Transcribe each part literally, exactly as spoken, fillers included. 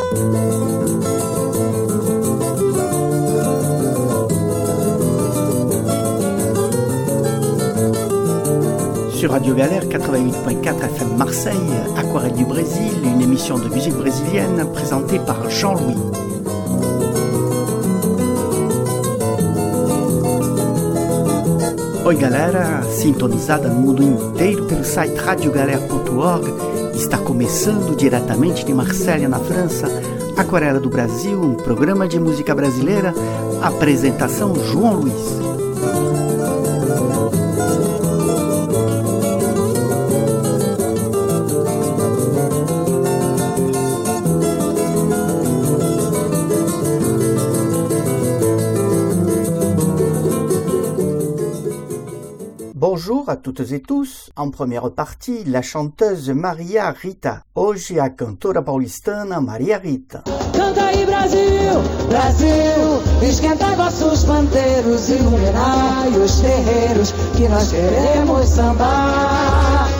Sur Radio Galère quatre-vingt-huit virgule quatre F M Marseille, Aquarelle du Brésil, une émission de musique brésilienne présentée par Jean-Louis. Oi galera, sintonizada no mundo inteiro pelo site radio galera ponto org, está começando diretamente de Marselha, na França, Aquarela do Brasil, um programa de música brasileira, apresentação João Luiz. Bonjour à toutes et tous. En première partie, la chanteuse Maria Rita. Hoje a cantora paulistana Maria Rita. Canta aí Brasil, Brasil, esquenta vossos pandeiros, iluminai os terreiros que nós queremos sambar.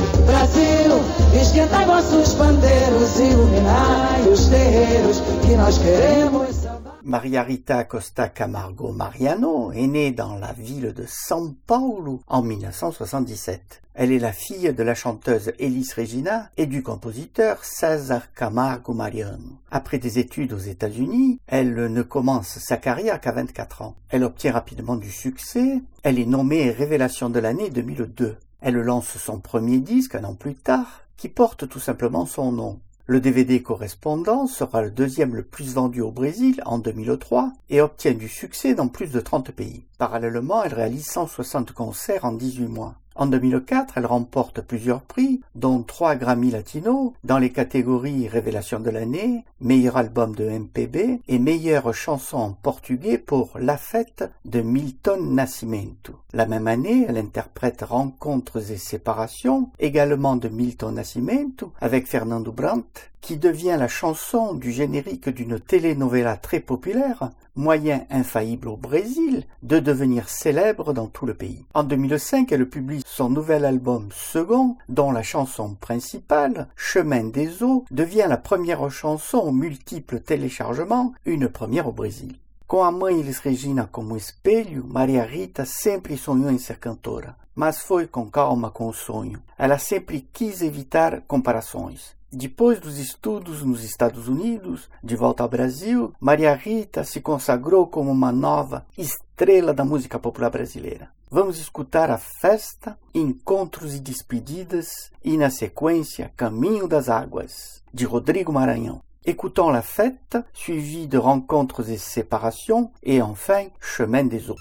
Brasil, esquenta vossos pandeiros, iluminai os terreiros que nós queremos sambar. Maria Rita Costa Camargo Mariano est née dans la ville de São Paulo en dix-neuf cent soixante-dix-sept. Elle est la fille de la chanteuse Elis Regina et du compositeur César Camargo Mariano. Après des études aux États-Unis, elle ne commence sa carrière qu'à vingt-quatre ans. Elle obtient rapidement du succès. Elle est nommée Révélation de l'année deux mille deux. Elle lance son premier disque un an plus tard, qui porte tout simplement son nom. Le D V D correspondant sera le deuxième le plus vendu au Brésil en deux mille trois et obtient du succès dans plus de trente pays. Parallèlement, elle réalise cent soixante concerts en dix-huit mois. En deux mille quatre, elle remporte plusieurs prix, dont trois Grammy Latino, dans les catégories Révélation de l'année, Meilleur album de M P B et Meilleure chanson en portugais pour La Fête de Milton Nascimento. La même année, elle interprète Rencontres et séparations, également de Milton Nascimento, avec Fernando Brandt, qui devient la chanson du générique d'une telenovela très populaire, moyen infaillible au Brésil de devenir célèbre dans tout le pays. En deux mille cinq, elle publie son nouvel album second, dont la chanson principale, Chemin des eaux, devient la première chanson aux multiples téléchargements, une première au Brésil. Com a mãe Elis Regina como espelho, Maria Rita sempre sonhou em ser cantora, mas foi com calma com o sonho. Ela sempre quis evitar comparações. Depois dos estudos nos Estados Unidos, de volta ao Brasil, Maria Rita se consagrou como uma nova estrela da música popular brasileira. Vamos escutar a Festa, Encontros e Despedidas e, na sequência, Caminho das Águas, de Rodrigo Maranhão. Écoutons La Fête, suivie de Rencontres et séparations, et enfin Chemin des eaux.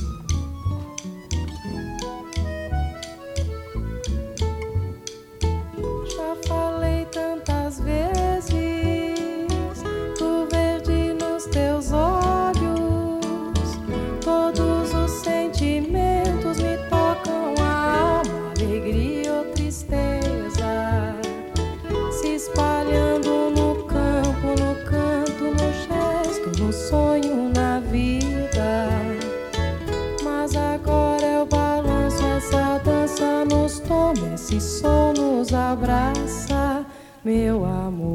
Esse sol nos abraça, meu amor.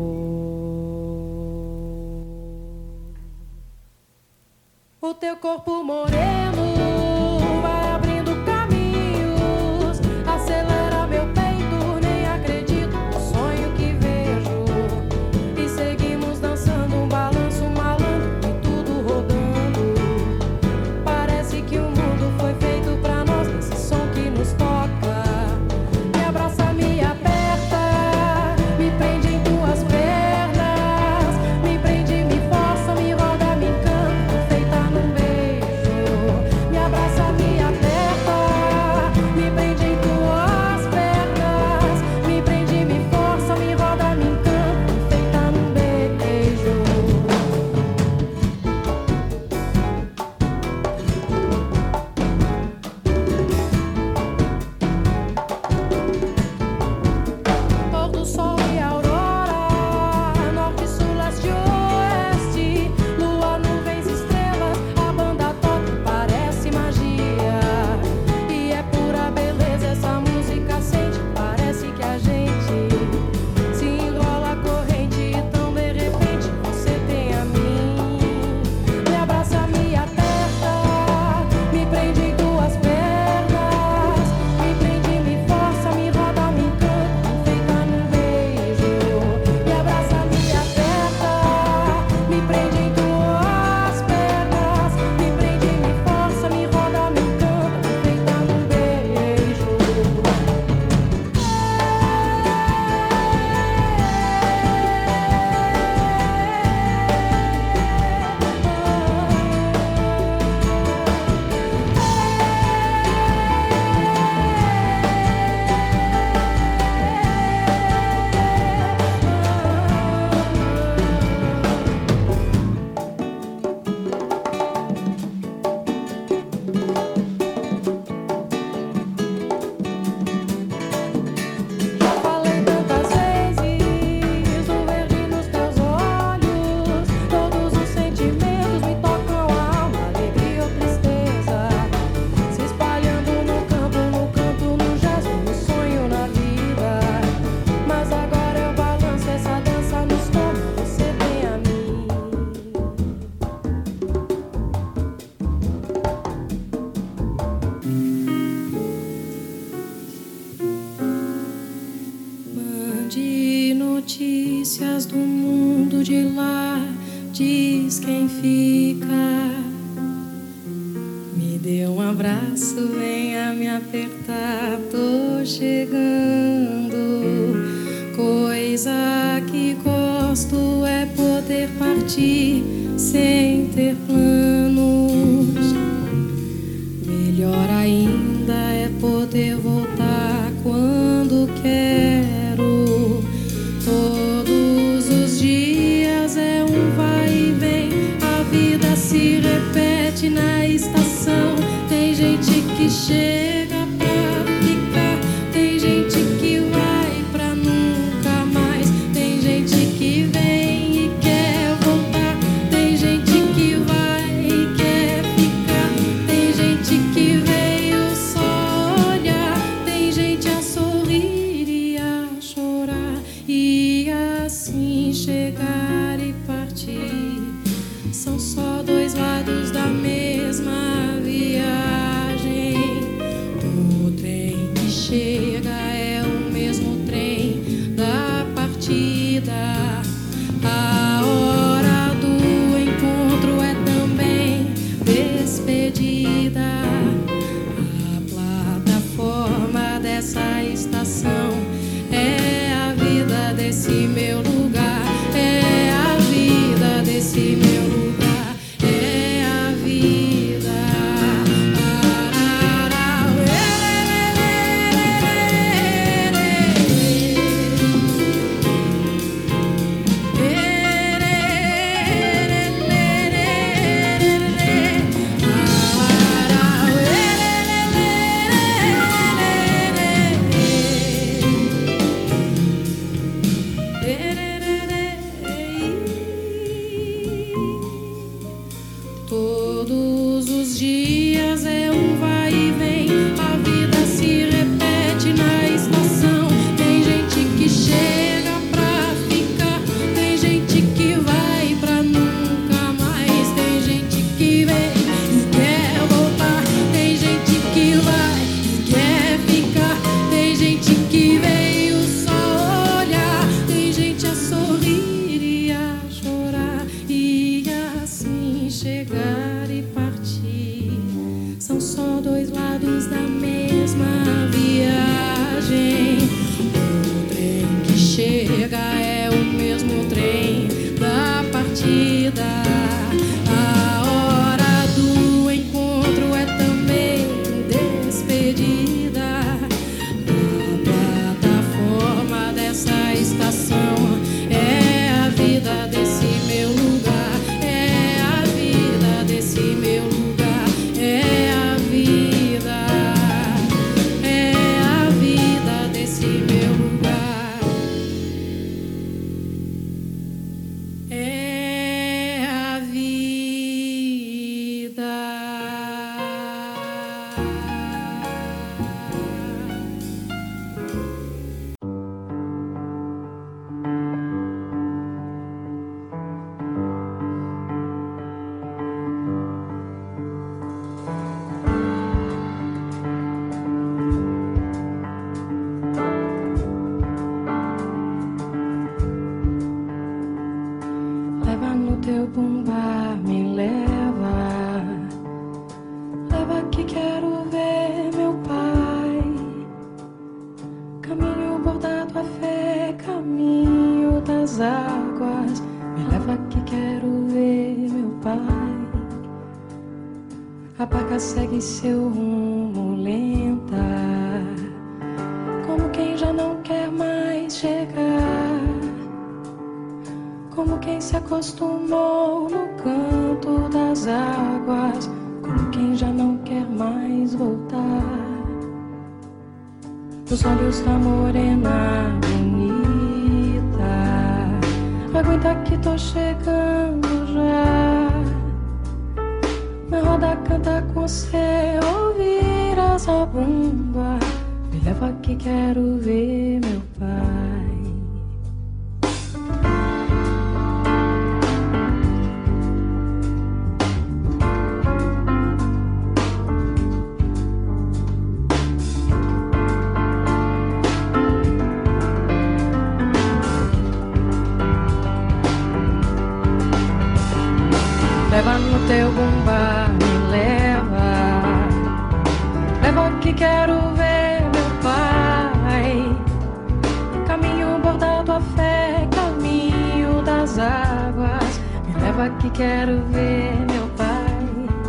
O teu corpo moreno vai abrindo caminhos, acelera meu peito, nem acredito no sonho que vejo. E seguimos dançando um balanço malandro e tudo rodando. Parece que o mundo foi feito pra nós nesse som que nos toca. lado de lá diz quem fica. Me dê um abraço, venha me apertar, tô chegando. Coisa que gosto é poder partir sem ter planos. Melhor ainda é poder voltar quando quero. Todos os dias é um vai e vem, a vida se repete na estação. Tem gente que chega pra ficar, tem gente que vai pra nunca mais, tem gente que vem e quer voltar, tem gente que vai e quer ficar, tem gente que veio só olhar, tem gente a sorrir e a chorar, e assim chegar e partir. São só dois lados da mesma viagem. O trem que chega é o mesmo trem da partida. A hora do encontro é também despedida. A plataforma dessa estação é a vida desse meu lugar, é a vida desse meu lugar, é a vida. Todos os dias é um vai e vem, a vida se repete na estação. Tem gente que chega pra ficar, tem gente que vai pra nunca mais, tem gente que vem e quer voltar, tem gente que vai e quer ficar, tem gente que veio só olhar, tem gente a sorrir e a chorar, e assim chegar e partir. São só dois lados da mesma viagem. O trem que chega é o mesmo trem da partida. A hora do encontro é também despedida. A plataforma dessa estação é a vida desse meu lugar, é a vida desse meu lugar, é a vida, é a vida desse meu lugar, é a vida. Leva no teu bumbá, me leva, leva que quero ver meu pai. Caminho bordado a fé, caminho das águas, me leva que quero ver meu pai. A barca segue seu rumo lenta, como quem já não quer mais chegar, como quem se acostumou no canto das águas, como quem já não quer mais voltar. Os olhos da morena bonita, aguenta que tô chegando já. Na roda canta com cê, ouvir a zabumba, me leva que quero ver meu pai. leva no teu bumba, me leva, leva que quero ver meu pai. Caminho bordado a fé, caminho das águas, me leva que quero ver meu pai.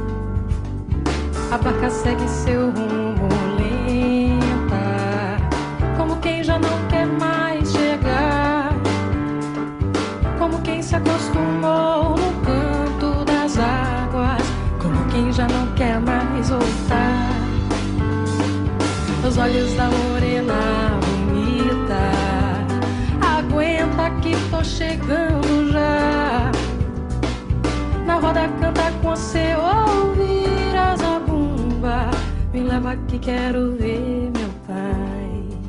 A barca segue seu rumo lenta, como quem já não quer mais chegar, como quem se acostumou no canto das águas, como quem já não quer mais voltar. Os olhos da morena bonita, aguenta que tô chegando já. Na roda canta com seu ouvir a zabumba, me leva que quero ver meu pai.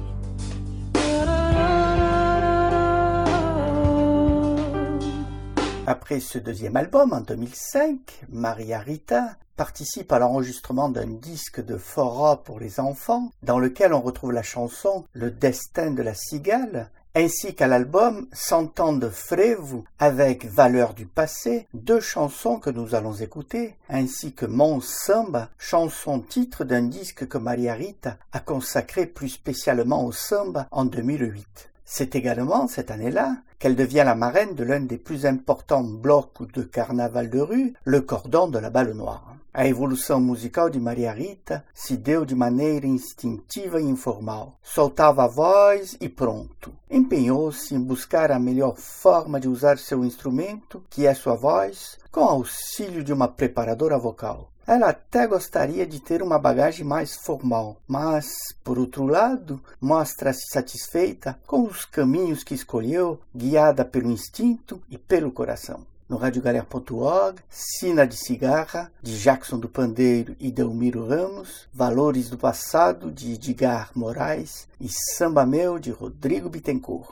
Après ce deuxième album, en deux mille cinq, Maria Rita participe à l'enregistrement d'un disque de fora pour les enfants, dans lequel on retrouve la chanson « Le destin de la cigale », ainsi qu'à l'album « Cent ans de frevo » avec « Valeurs du passé », deux chansons que nous allons écouter, ainsi que « Mon samba », chanson titre d'un disque que Maria Rita a consacré plus spécialement au samba en deux mille huit. C'est également, cette année-là, qu'elle devient la marraine de l'un des plus importants blocs de carnaval de rue, le Cordon de la Balle Noire. A evolução musical de Maria Rita se deu de maneira instintiva e informal. Soltava a voz e pronto. Empenhou-se em buscar a melhor forma de usar seu instrumento, que é sua voz, com auxílio de uma preparadora vocal. Ela até gostaria de ter uma bagagem mais formal, mas, por outro lado, mostra-se satisfeita com os caminhos que escolheu, guiada pelo instinto e pelo coração. No rádio galera ponto org, Sina de Cigarra, de Jackson do Pandeiro e Delmiro Ramos, Valores do Passado, de Edgar Moraes e Samba Meu, de Rodrigo Bittencourt.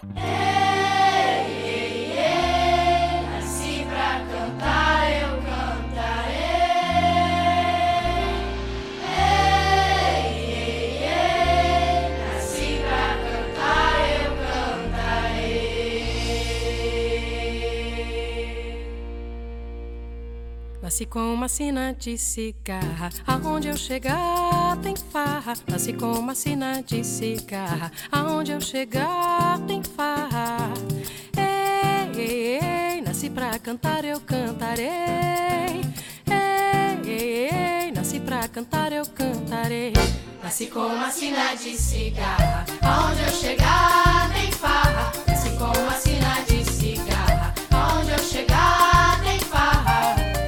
Nasci com uma sina de cigarra, aonde eu chegar tem farra. Nasci com uma sina de cigarra, aonde eu chegar tem farra. Ei, ei, ei, nasci pra cantar, eu cantarei. Ei, ei, ei, nasci pra cantar, eu cantarei. Nasci com uma sina de cigarra, aonde eu chegar tem farra. Nasci com uma sina de cigarra, aonde eu chegar tem farra.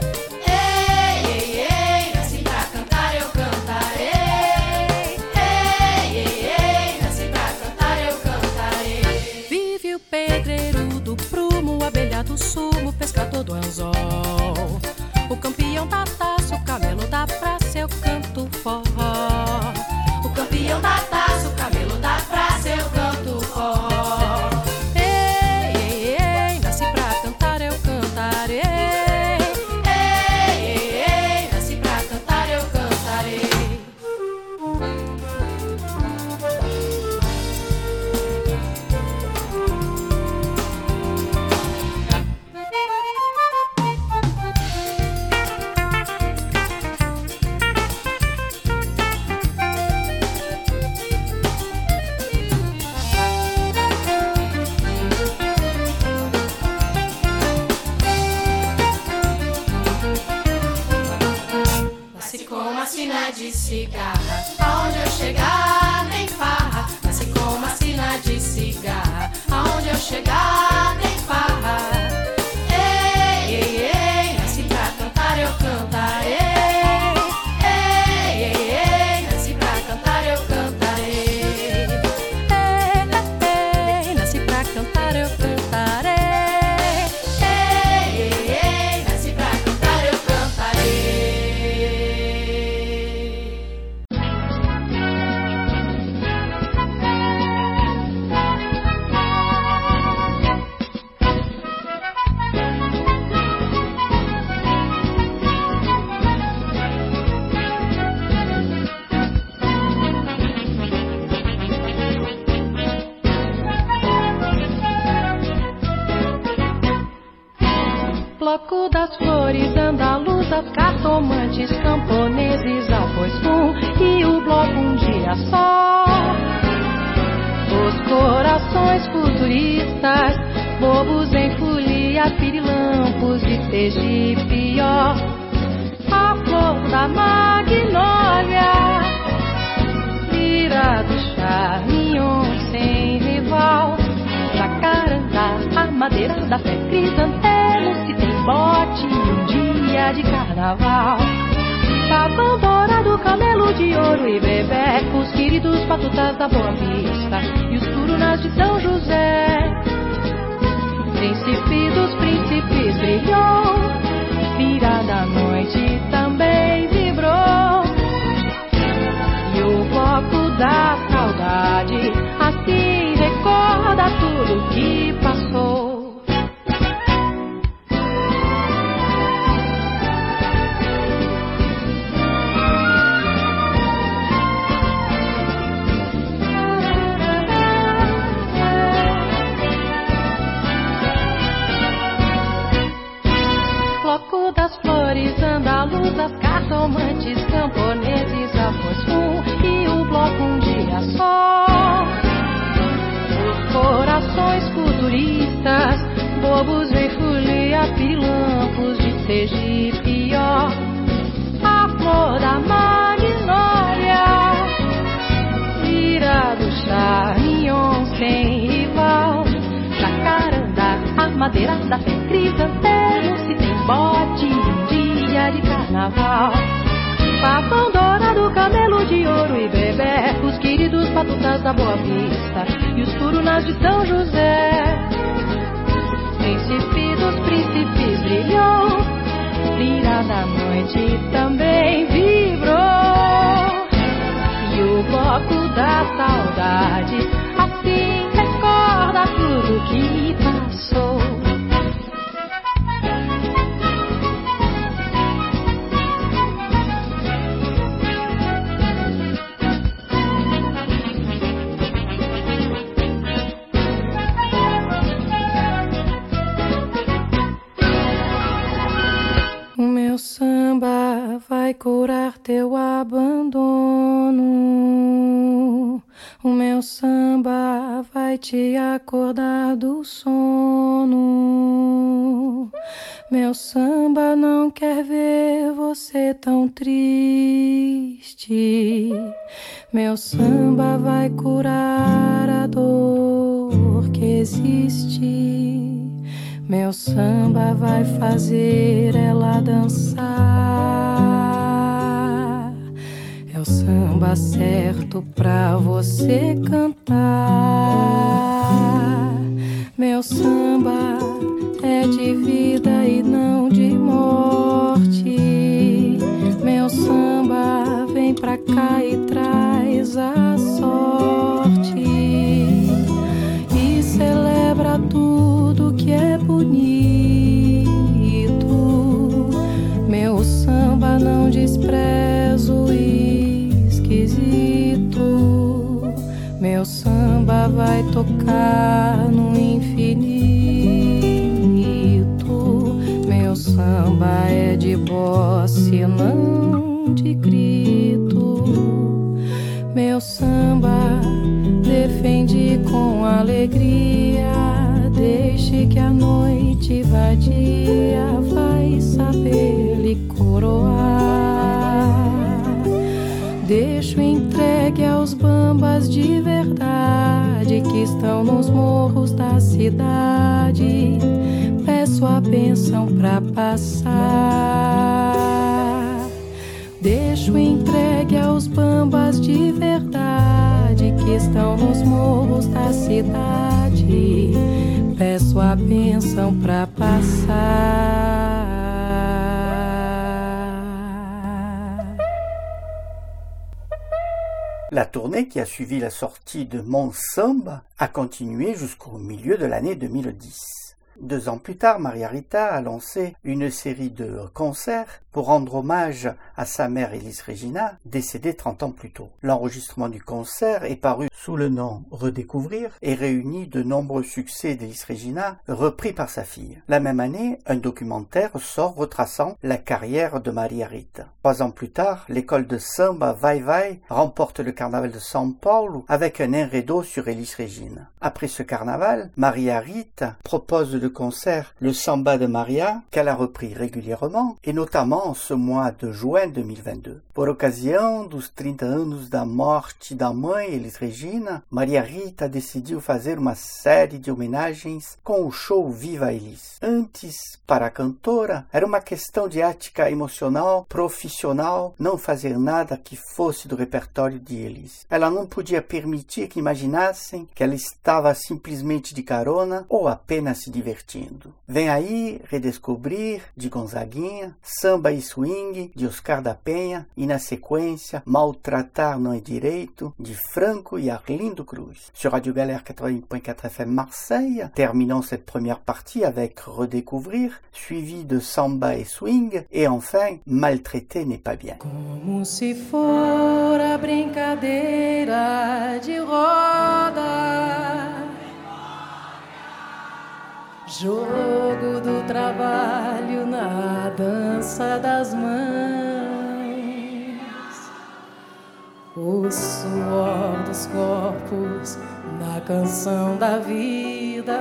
Do sumo, pescador do anzol, o campeão da taça, o camelo da praça, eu canto forró. O campeão da taça, o camelo da praça, eu canto forró. Ei, ei, ei, nasci pra cantar, eu cantarei. Ei, ei, ei, nasci pra cantar, eu cantarei. Sina de cigarra, aonde eu chegar tem farra. Nasci com uma sina de cigarra, aonde eu chegar tem farra. Ei, ei, ei, nasci pra cantar, eu cantarei. Ei, ei, ei, nasci pra cantar, eu cantarei. Ei, ei, nasci pra cantar, eu cantarei. Ei, ei, ei, nasci pra cantar, eu cantarei. Bloco das flores andaluzas, cartomantes, camponeses, arroz fum e o bloco um dia só. Os corações futuristas, bobos em folia, pirilampos de Sergipe, ó. A flor da magnólia, lira do charmignon sem rival, jacarandá, a madeira da fé, crisantemo, se tem bote um dia de carnaval. Pavão dourado, camelo de ouro e bebecos, queridos batutas da Boa Vista e os curunas de São José. Príncipe dos príncipes brilhou, virada a noite também vibrou. E o bloco da saudade assim recorda tudo que passou. Bloco das flores andaluzas, cartomantes, camponeses, arroz fum e o bloco um dia só. Os corações futuristas, bobos em folia, pirilampos de Sergipe, ó. A flor da magnólia, lira do charmignon sem rival, jacarandá, a madeira da fé, crisantemo, se tem bote um dia de carnaval. Pavão dourado, camelo de ouro e bebecos, queridos batutas da Boa Vista e os curunas de São José. Príncipe dos príncipes brilhou, lira da noite também vibrou. E o bloco da saudade assim recorda tudo que passou. O meu samba vai curar teu abandono. O meu samba vai te acordar do sono. Meu samba não quer ver você tão triste. Meu samba vai curar a dor que existe. Meu samba vai fazer ela dançar. É o samba certo pra você cantar. Meu samba é de vida e não de morte. Meu samba vem pra cá e traz a sorte e celebra tudo que é bonito. Meu samba não despreza o esquisito. Meu samba vai tocar no infinito. Meu samba é de bossa e não de grito. Meu samba defende com alegria. Deixe que a noite vadia vai saber lhe coroar. Deixo entregue aos bambas de verdade que estão nos morros da cidade. Peço a bênção pra passar. Deixo entregue aos bambas de verdade que estão nos morros da cidade. Peço a bênção pra passar. La tournée qui a suivi la sortie de Mon Samba a continué jusqu'au milieu de l'année deux mille dix. Deux ans plus tard, Maria Rita a lancé une série de concerts pour rendre hommage à sa mère Elis Regina, décédée trente ans plus tôt. L'enregistrement du concert est paru sous le nom Redécouvrir et réunit de nombreux succès d'Elis Regina repris par sa fille. La même année, un documentaire sort retraçant la carrière de Maria Rita. Trois ans plus tard, l'école de samba Vai Vai remporte le carnaval de São Paulo avec un enredo sur Elis Regina. Après ce carnaval, Maria Rita propose le concert Le Samba de Maria, qu'elle a repris régulièrement, et notamment en ce mois de juin deux mille vingt-deux. Por ocasião dos trinta anos da morte da mãe Elis Regina, Maria Rita decidiu fazer uma série de homenagens com o show Viva Elis. Antes, para a cantora, era uma questão de ética emocional, profissional, não fazer nada que fosse do repertório de Elis. Ela não podia permitir que imaginassem que ela estava simplesmente de carona ou apenas se divertindo. Vem aí Redescobrir, de Gonzaguinha, Samba e Swing, de Oscar da Penha, e na sequência Maltratar Não é Direito, de Franco e Arlindo Cruz. Sur Radio Galère quatre-vingt-huit point quatre F M Marseille, terminons cette première partie avec Redécouvrir, suivi de Samba et Swing, et enfin Maltraiter n'est pas bien. Como se for a brincadeira de roda, jogo do trabalho na dança das mãos, o suor dos corpos na canção da vida,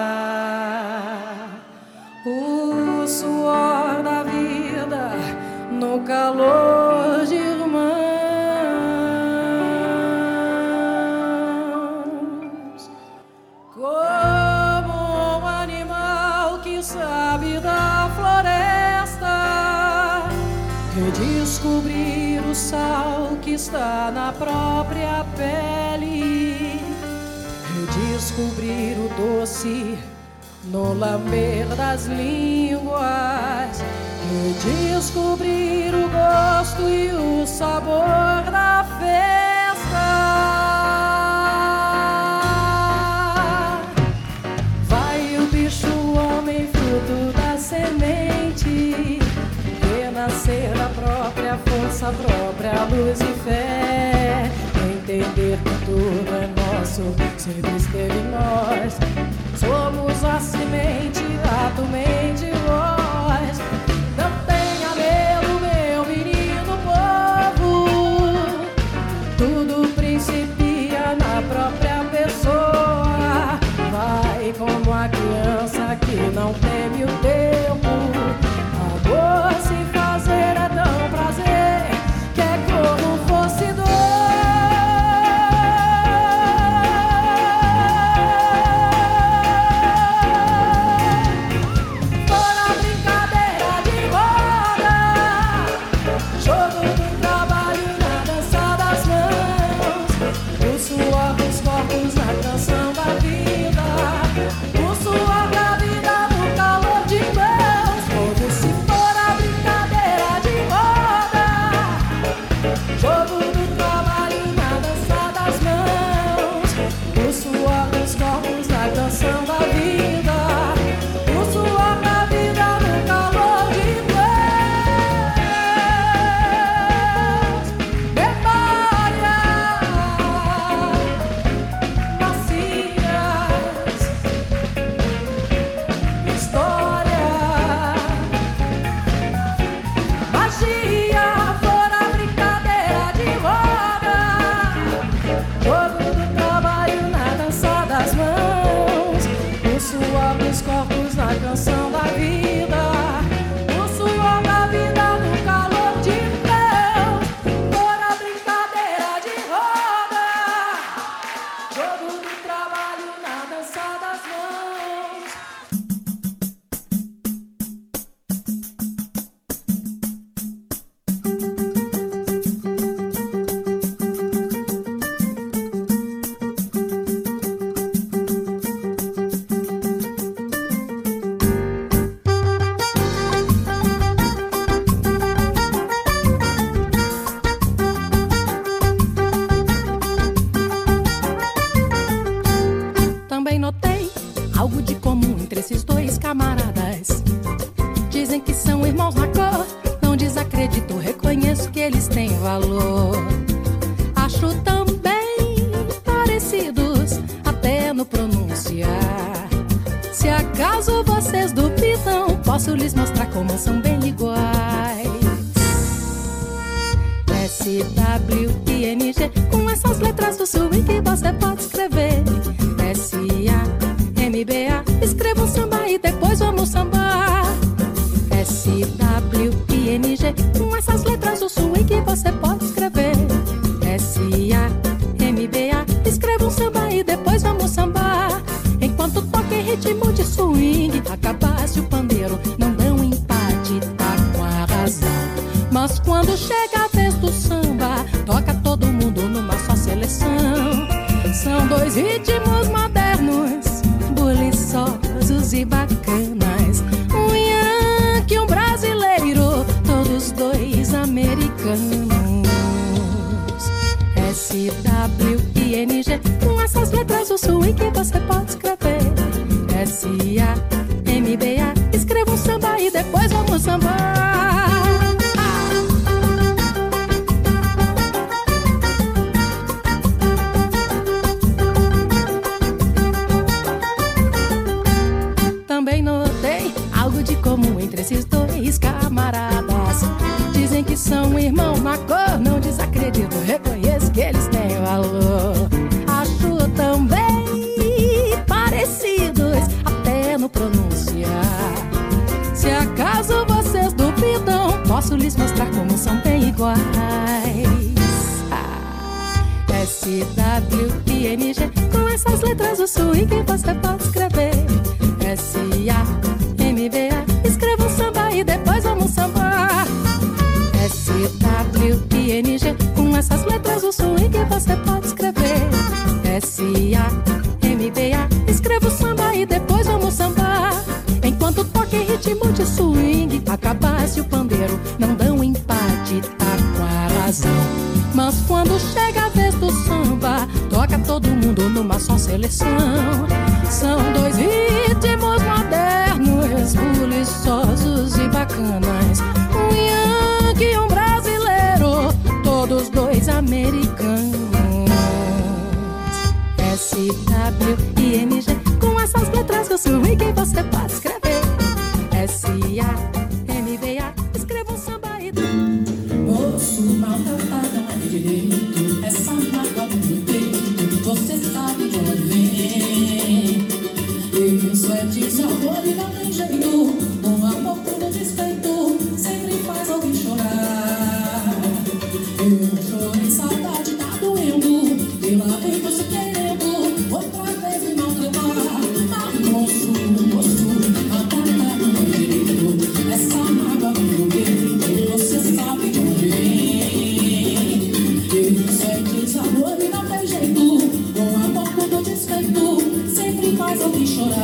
o suor da vida no calor de irmãos, como um animal que sabe da floresta, redescobrir o sal que está na própria pele, redescobrir o doce no lamber das línguas, redescobrir o gosto e o sabor da festa. Vai o bicho, o homem, fruto da semente, renascer da própria força, própria luz e fé, entender que tudo é nosso, sempre esteve em nós. Somos a semente, a mente, voz. Não tenha medo, meu menino povo. Tudo principia na própria pessoa. Vai como a criança que não teme o tempo. Amor se fazer é tão prazer que é como fosse dor. For valor. Acho também parecidos, até no pronunciar. Se acaso vocês duvidam, posso lhes mostrar como são bem iguais. S W I N G, com essas letras do swing que você pode escrever. S A M B A, escreva um samba e depois vamos sambar. S W I N G, com essas letras do swing que você pode escrever. S A M B A, escreva um samba e depois vamos sambar. Enquanto toca em ritmo de swing, a cabaça e o pandeiro não dão empate, tá com a razão. Mas quando chega a vez do samba, toca todo mundo numa só seleção. São dois ritmos modernos, buliçosos e bacanas. Um yankee e um brasileiro, todos dois americanos. S W I N G, com essas letras do swing que você pode escrever. S A M B A, escreva um samba e depois vamos sambar. Também notei algo de comum entre esses dois camaradas. Dizem que são irmãos na cor, não desacredito, reconheço que eles têm valor. Acho também parecidos, até no pronunciar. Se acaso vocês duvidam, posso lhes mostrar como são bem iguais. ah, S W I N G, com essas letras do swing que você pode escrever. S A M B A, escreva um samba e depois vamos sambar. S W I N G, com essas letras do swing que você pode escrever. S A M B A, escreva o samba e depois vamos sambar. Enquanto toca em ritmo de swing, a cabaça e o pandeiro não dão empate, tá com a razão. Mas quando chega a vez do samba, toca todo mundo numa só seleção. São dois ritmos modernos, buliçosos e bacanas. Um yankee e um brasileiro, todos dois americanos. S W I N G, com essas letras do swing que você pode escrever. S A M B A, escreva um samba e... Moço maltratado não é direito, essa mágoa do meu peito, você sabe de onde vem. Isso é desamor e não tem jeito, um amor por despeito sempre faz alguém chorar. Eu choro em saudade, tá doendo, e lá vem você querendo outra vez me maltratar. Mas moço, moço, maltratado não é direito, essa mágoa do meu peito, você sabe de onde vem. Isso é desamor e não tem jeito, um amor por despeito sempre faz alguém chorar.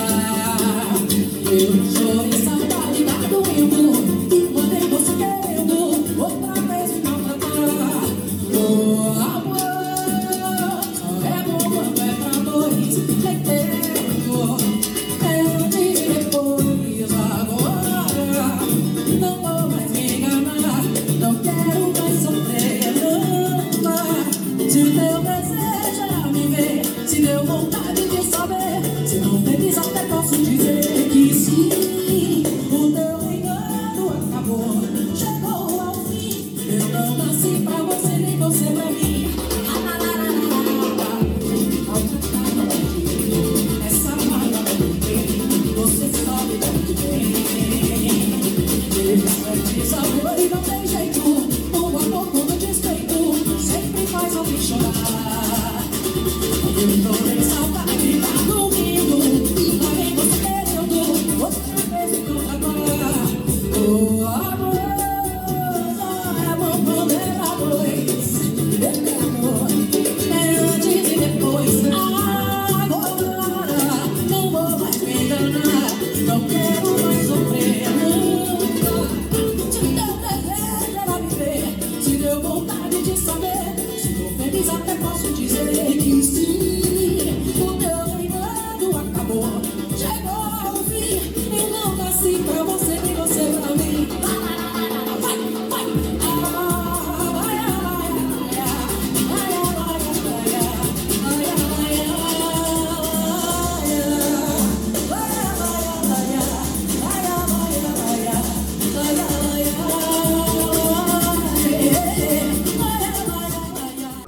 Eu choro em saudade, tá doendo, e mandei você querendo outra vez me maltratar. Oh, amor, só é bom quando é pra dois, entendo. Antes e depois, agora, não vou mais me enganar, não quero mais sofrer, não. Se teu desejo era me ver, se deu vontade de saber, se não feliz até posso dizer que sim. O teu engano acabou, chegou ao fim. Eu não nasci pra você, nem você pra mim. Essa mágoa não tem, você sabe de onde vem. Isso é desamor e não tem jeito, o amor quando despeito sempre faz alguém chorar. Eu tô em saudade, tá dormindo, e lá vem você querendo outra vez me contratar. Oh, amor, só é bom quando é pra dois, eterno, é antes e depois. Agora, não vou mais me enganar, não quero mais sofrer nunca. Se teu desejo era me ver, se deu vontade de saber, se tô feliz até posso dizer que sim. O teu engano acabou, chegou ao fim. Eu não nasci pra você, nem você pra mim.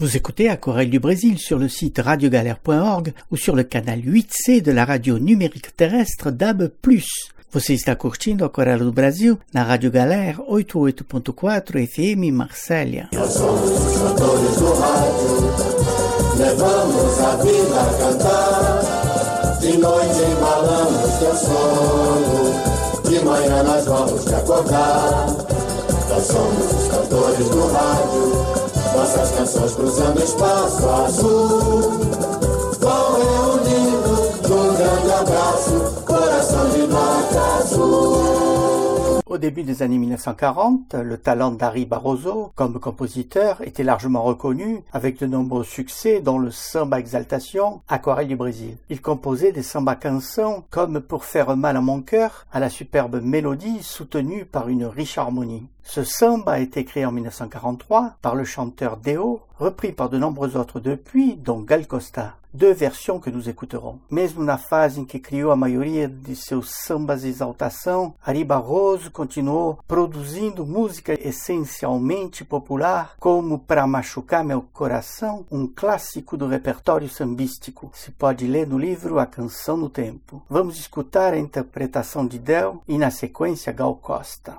Vous écoutez Aquarelle du Brésil sur le site radio galère point org ou sur le canal huit C de la radio numérique terrestre D A B plus. Você está curtindo Aquarela do Brasil na Rádio Galera oitenta e oito ponto quatro F M Marsella. Nós somos os cantores do rádio, levamos a vida a cantar. De noite embalamos teu sono, de manhã nós vamos te acordar. Nós somos os cantores do rádio, nossas canções cruzando espaço azul, vão reunindo num grande abraço, coração de nota azul. Au début des années mille neuf cent quarante, le talent d'Ari Barroso comme compositeur était largement reconnu avec de nombreux succès dont le Samba Exaltation, Aquarelle du Brésil. Il composait des samba cançons comme Pour faire mal à mon cœur, à la superbe mélodie soutenue par une riche harmonie. Ce samba a été créé en mille neuf cent quarante-trois par le chanteur Deo, repris par de nombreux autres depuis, dont Gal Costa. Deux versions que nous écouterons. Mesmo na fase em que criou a maioria de seus sambas de exaltação, Ari Barroso continuou produzindo música essencialmente popular, como Pra Machucar Meu Coração, um clássico do repertório sambístico. Se pode ler no livro A Canção no Tempo. Vamos escutar a interpretação de Deo e, na sequência, Gal Costa.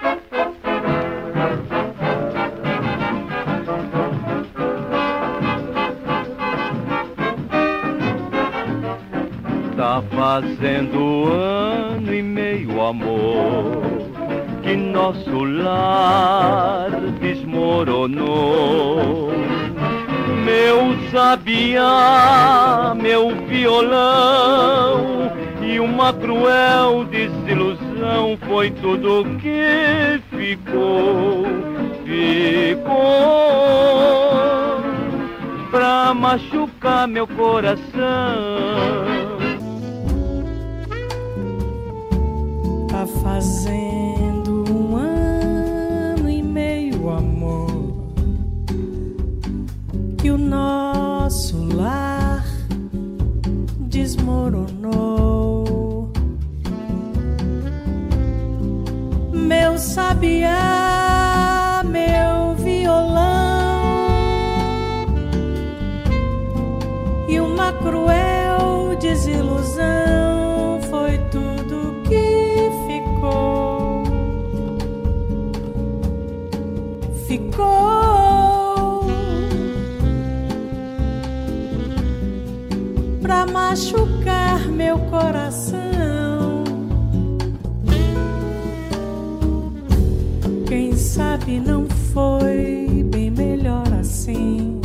Tá fazendo ano e meio, amor, que nosso lar desmoronou. Meu sabiá, meu violão e uma cruel desilusão foi tudo que ficou, ficou pra machucar meu coração. Tá fazendo um ano e meio, amor, que o nosso lar desmoronou. Meu sabiá, meu violão e uma cruel desilusão foi tudo que ficou, ficou pra machucar meu coração. Quem sabe não foi bem melhor assim,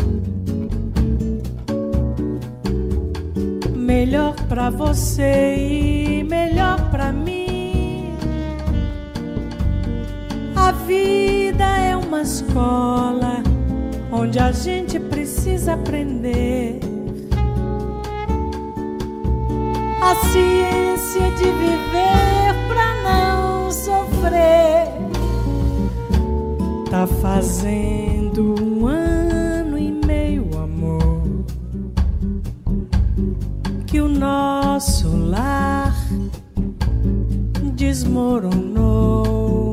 melhor pra você e melhor pra mim. A vida é uma escola onde a gente precisa aprender a ciência de viver pra não sofrer. Tá fazendo um ano e meio, amor, que o nosso lar desmoronou.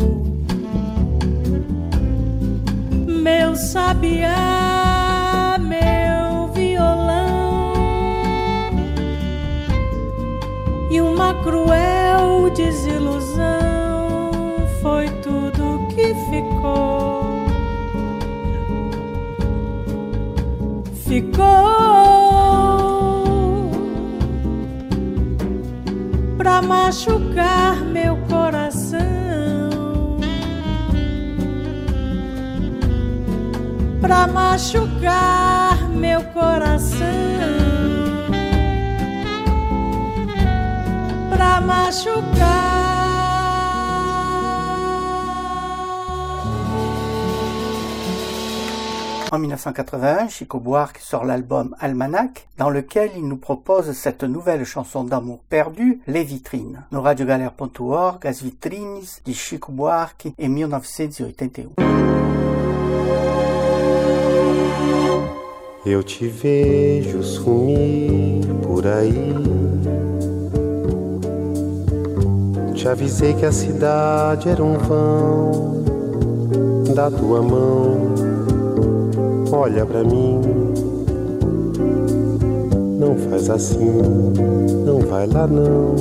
Meu sabiá, meu violão e uma cruel desilusão foi tudo que ficou, ficou pra machucar meu coração, pra machucar meu coração, pra machucar. En mille neuf cent quatre-vingt-un, Chico Buarque sort l'album Almanac, dans lequel il nous propose cette nouvelle chanson d'amour perdue, Les Vitrines. No radio galera ponto org, As Vitrines, de Chico Buarque, em mille neuf cent oitenta e um. Eu te vejo sumir por aí, te avisei que a cidade era um vão da tua mão. olha pra mim. Não faz assim, não vai lá não.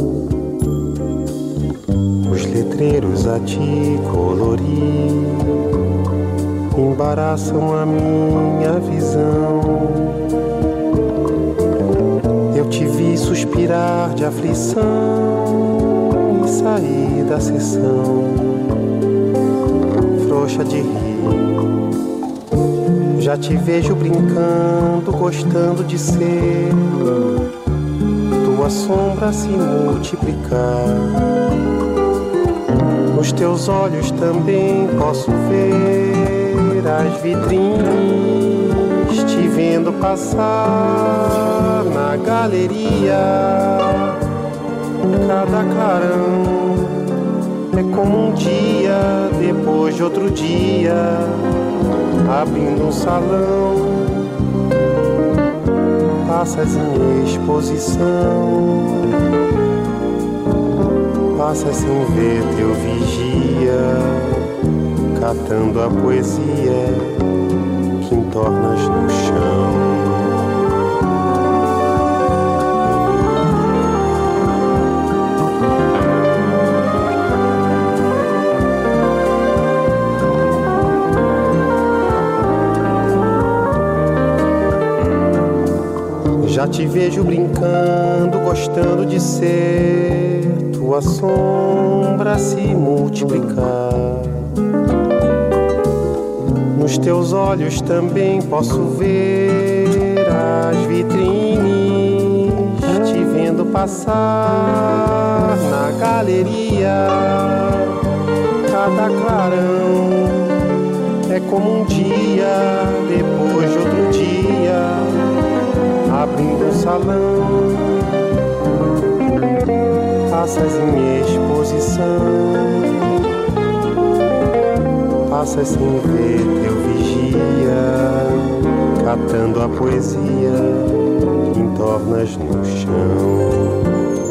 Os letreiros a te colorir embaraçam a minha visão. Eu te vi suspirar de aflição e sair da sessão frouxa de rir. Já te vejo brincando, gostando de ser tua sombra se multiplicar. Nos teus olhos também posso ver as vitrines, te vendo passar na galeria. Cada clarão é como um dia depois de outro dia, abrindo um salão, passas em exposição, passas sem ver teu vigia, catando a poesia que entornas no chão. Já te vejo brincando, gostando de ser tua sombra se multiplicar. Nos teus olhos também posso ver as vitrines, te vendo passar na galeria. Cada clarão é como um dia depois de outro dia, abrindo um salão, passas em exposição, passas sem ver teu vigia, catando a poesia que entornas no chão.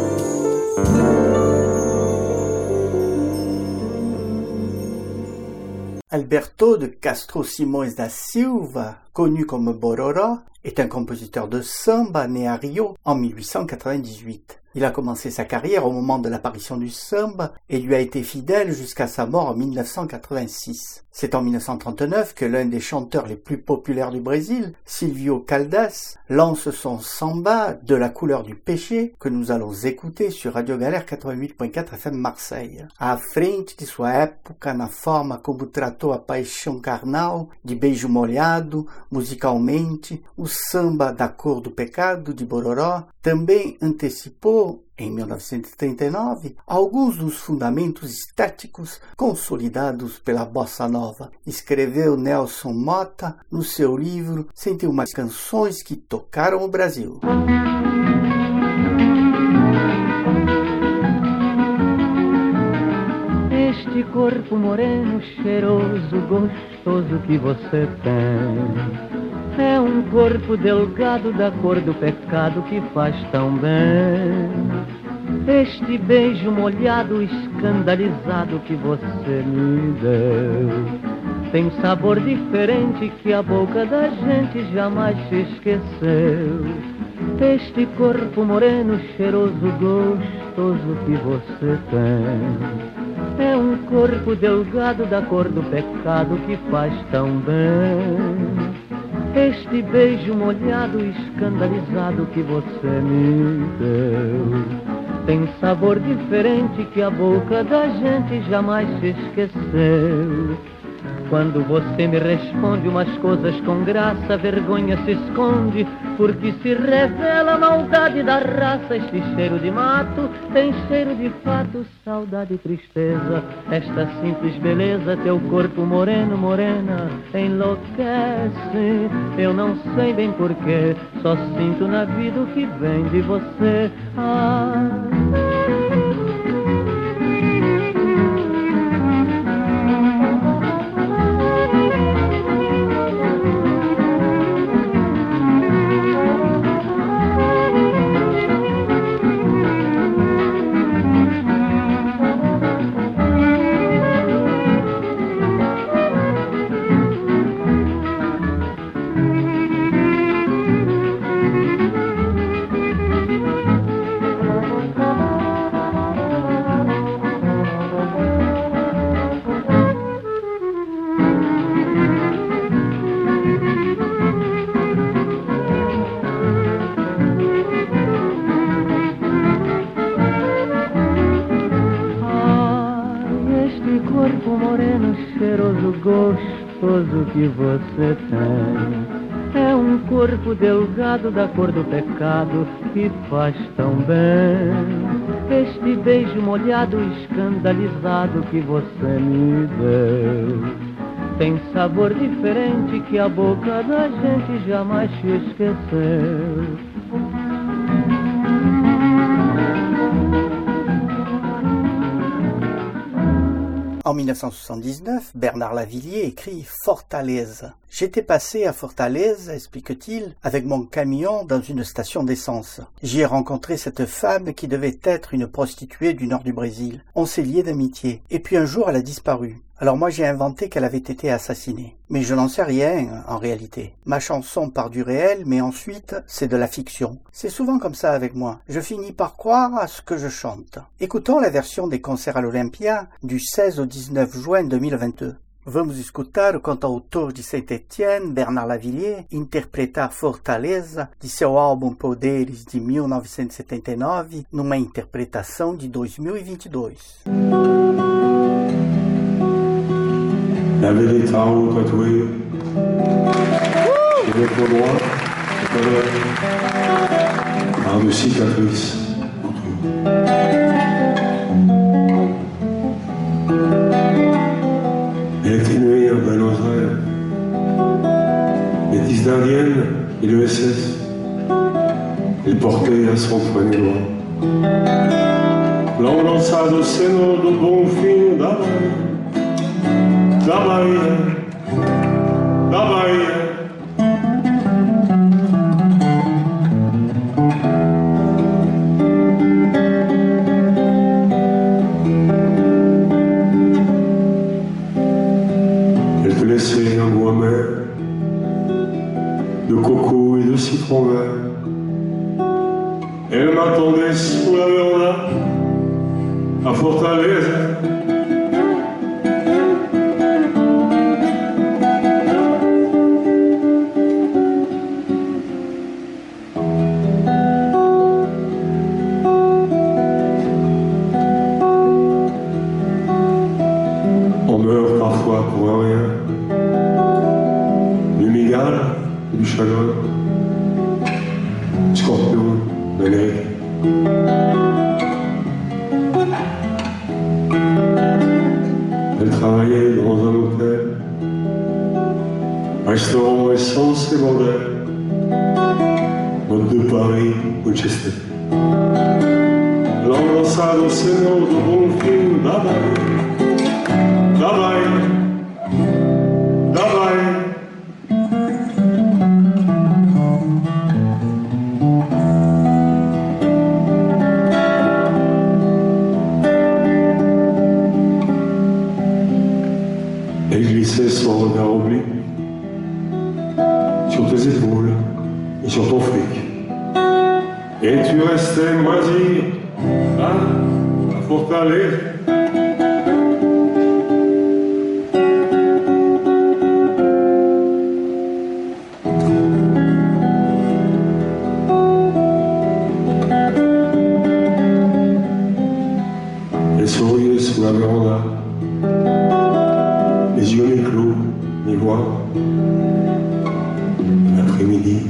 Alberto de Castro Simões da Silva, connu comme Bororó, est un compositeur de samba né à Rio en mille huit cent quatre-vingt-dix-huit. Il a commencé sa carrière au moment de l'apparition du samba et lui a été fidèle jusqu'à sa mort en mille neuf cent quatre-vingt-six. C'est en mille neuf cent trente-neuf que l'un des chanteurs les plus populaires du Brésil, Silvio Caldas, lance son samba de la couleur du péché que nous allons écouter sur Radio Galère quatre-vingt-huit point quatre F M Marseille. À frente de sua época, na forma como tratou a paixão carnal, de beijo molhado, musicalmente, o samba da cor do pecado de Bororó também antecipou, em mil novecentos e trinta e nove, alguns dos fundamentos estéticos consolidados pela Bossa Nova. Escreveu Nelson Motta no seu livro cento e uma Canções que Tocaram o Brasil. Este corpo moreno, cheiroso, gostoso que você tem, é um corpo delgado da cor do pecado que faz tão bem. Este beijo molhado, escandalizado que você me deu, tem sabor diferente que a boca da gente jamais se esqueceu. Este corpo moreno, cheiroso, gostoso que você tem, é um corpo delgado da cor do pecado que faz tão bem. Este beijo molhado, escandalizado que você me deu, tem sabor diferente que a boca da gente jamais se esqueceu. Quando você me responde umas coisas com graça, a vergonha se esconde, porque se revela a maldade da raça. Este cheiro de mato tem cheiro de fato, saudade e tristeza. Esta simples beleza, teu corpo moreno, morena, enlouquece. Eu não sei bem porquê, só sinto na vida o que vem de você. Ah, Que corpo moreno, cheiroso, gostoso que você tem. É um corpo delgado da cor do pecado que faz tão bem. Este beijo molhado, escandalizado que você me deu tem sabor diferente que a boca da gente jamais te esqueceu. En mille neuf cent soixante-dix-neuf, Bernard Lavilliers écrit « Fortaleza ». J'étais passé à Fortaleza, explique-t-il, avec mon camion dans une station d'essence. J'y ai rencontré cette femme qui devait être une prostituée du nord du Brésil. On s'est liés d'amitié. Et puis un jour, elle a disparu. Alors moi, j'ai inventé qu'elle avait été assassinée. Mais je n'en sais rien, en réalité. Ma chanson part du réel, mais ensuite, c'est de la fiction. C'est souvent comme ça avec moi. Je finis par croire à ce que je chante. Écoutons la version des concerts à l'Olympia du seize au dix-neuf juin deux mille vingt-deux. Vamos escutar o cantautor de Saint-Étienne, Bernard Lavilliers, interpretar Fortaleza de seu álbum Poderes de mil novecentos e setenta e nove, numa interpretação de dois mil e vinte e dois. J'avais des tarots tatoués. Sur l'épaule droite, par de cicatrices. Elle était née à Buenos Aires. Métisse d'indienne et le S S. Elle portait à son poignet droit l'on lançado seno do Bonfim da Bahia. Da Bahia, da Bahia. Elle te laissait un goût amer de coco et de citron vert. Elle m'attendait sous la véranda à Fortaleza. Pour un rien, du migale, du chagrin, scorpion, d'Amérique. Elle travaillait dans un hôtel, restaurant essence et bordel, mode de Paris, Manchester. L'ambassade au Sénat de Bonfim da Bahia, da Bahia. Elle glissait son regard oblique sur tes épaules et sur ton fric. Et tu restais moisir, là, à Fortaleza. Elle souriait sous la véranda, les yeux mi-clos, mi-voix. L'après-midi,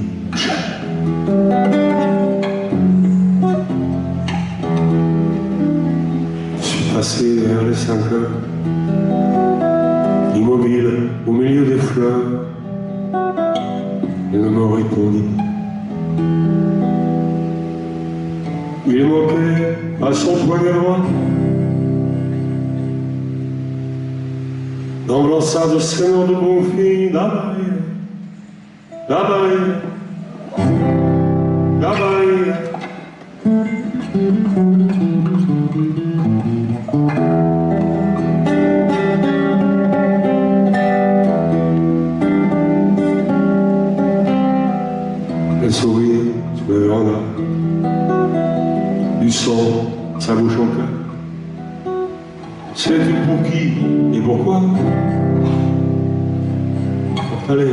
je suis passé vers les cinq heures, immobile au milieu des fleurs. Elle ne me répondit. Il manquait à son poignet droit dans l'enceinte de Sénat de Bonfim da Bahia, da Bahia, da Bahia. Elle souriait sur le véranda, du sang, sa bouche en cœur. Sais-tu pour qui et pourquoi? Fortaleza.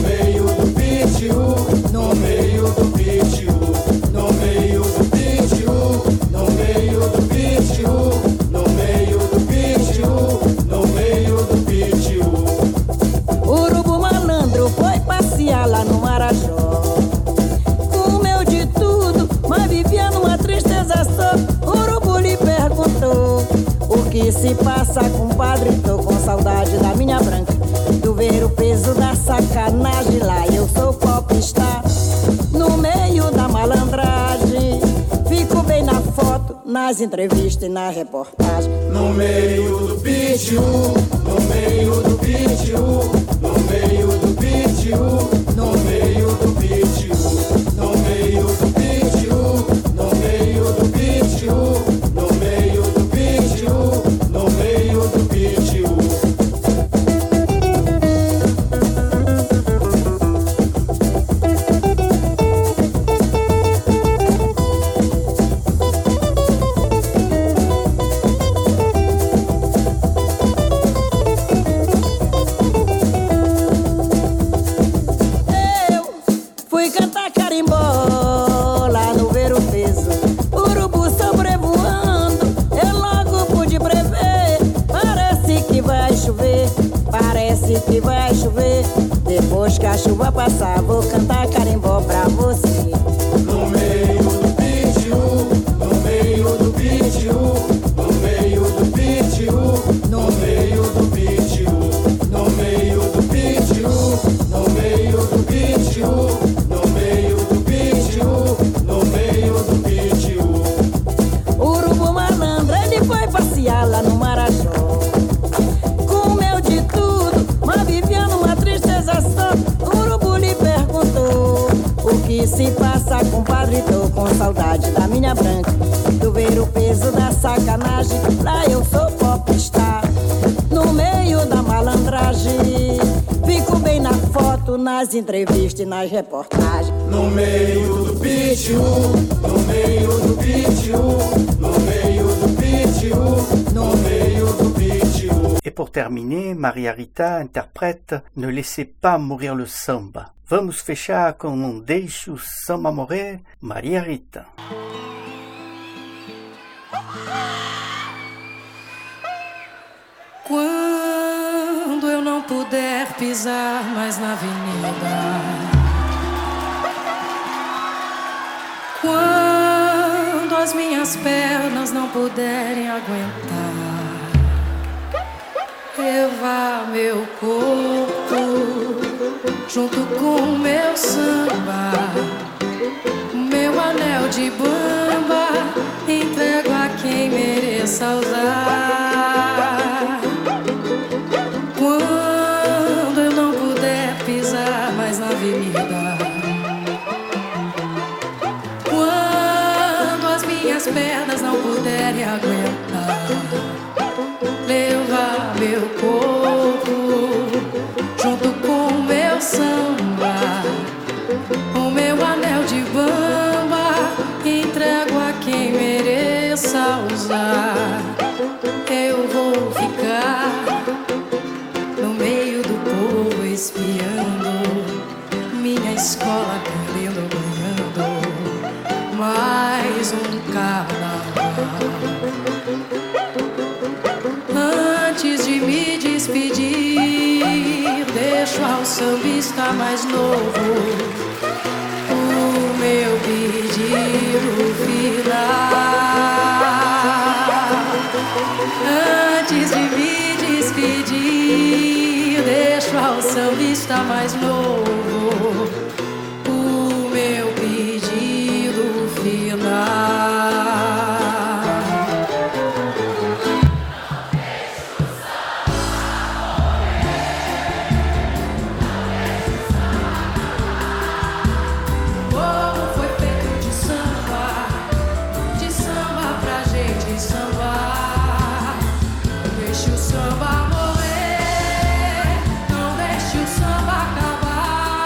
Marajó. Comeu de tudo, mas vivia numa tristeza só. O urubu lhe perguntou: o que se passa, compadre? Tô com saudade da minha branca. Tu ver o peso da sacanagem lá. Eu sou popstar no meio da malandragem. Fico bem na foto, nas entrevistas e na reportagem. No meio do pitiu, no meio do pitiu, no meio do pitiu, no meio do pitiu, no meio do pitiu, no meio do pitiu, no meio do pitiu, no meio do pitiu. Que vai chover, depois que a chuva passar, vou cantar carimbó pra você. No meio do pitiu, no meio do pitiu, no meio do pitiu, no meio do pitiu, no meio do pitiu, no meio do pitiu, no meio do pitiu, no meio do pitiu. O urubu malandro, ele foi passear lá no Marajó. Comeu de tudo, mas vivia numa tristeza só. O urubu lhe perguntou: o que se passa, compadre? Tô com saudade da minha branca. Tu ver o peso da sacanagem. Lá eu sou popstar no meio da malandragem. Fico bem na foto, nas entrevistas e nas reportagens. No meio do pitiu, no meio do pitiu, no meio do pitiu, no meio do pitiu. Et pour terminer, Maria Rita interprète Ne laissez pas mourir le samba. Vamos fechar com Não deixe o samba morrer, Maria Rita. Quando eu não puder pisar mais na avenida, quando as minhas pernas não puderem aguentar, levar meu corpo junto com o meu samba, o meu anel de bamba, entrego a quem mereça usar. Quando eu não puder pisar mais na avenida, quando as minhas pernas não puderem aguentar, levar meu corpo junto com o meu samba, o meu anel de bamba, entrego a quem mereça usar. Eu vou ficar no meio do povo espiando, minha escola perdendo, ganhando mais um carnaval. Antes de me despedir, deixo ao sambista mais novo o meu pedido final. Antes de me despedir, deixo ao sambista mais novo o meu pedido final. Deixe o samba morrer, não deixe o samba acabar.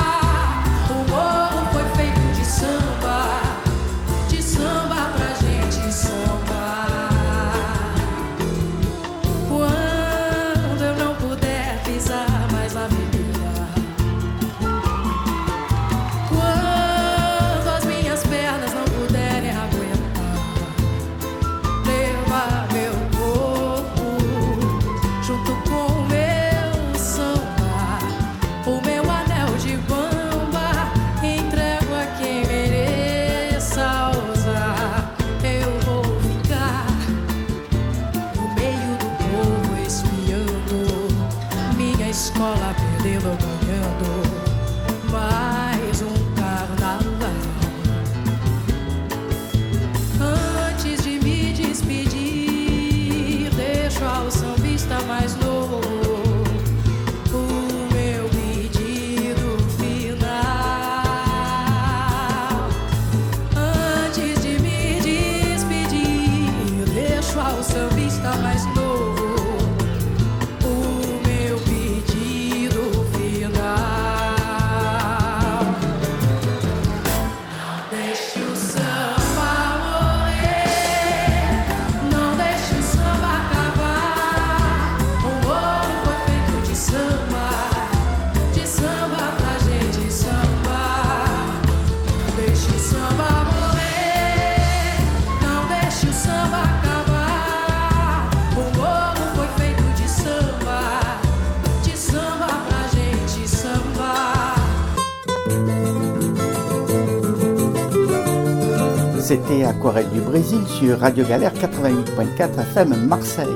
C'était Aquarelle du Brésil sur Radio Galère quatre-vingt-huit point quatre F M Marseille.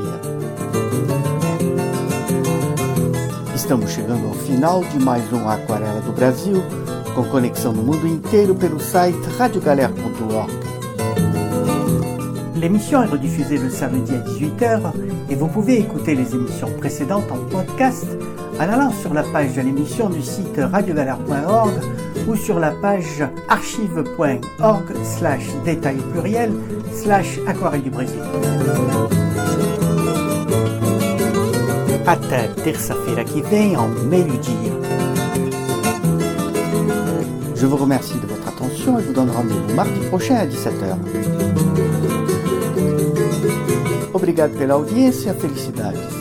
Estamos chegando ao final de mais um Aquarela do Brasil, com conexão no mundo inteiro pelo site radio galère point org. L'émission est rediffusée le samedi à dix-huit heures et vous pouvez écouter les émissions précédentes en podcast en allant sur la page de l'émission du site radio galère point org ou sur la page archive point org slash détail pluriel slash aquarelle du Brésil. Até terça-feira que vem ao meio-dia. Je vous remercie de votre attention et vous donne rendez-vous mardi prochain à dix-sept heures. Obrigado pela audiência, felicidades.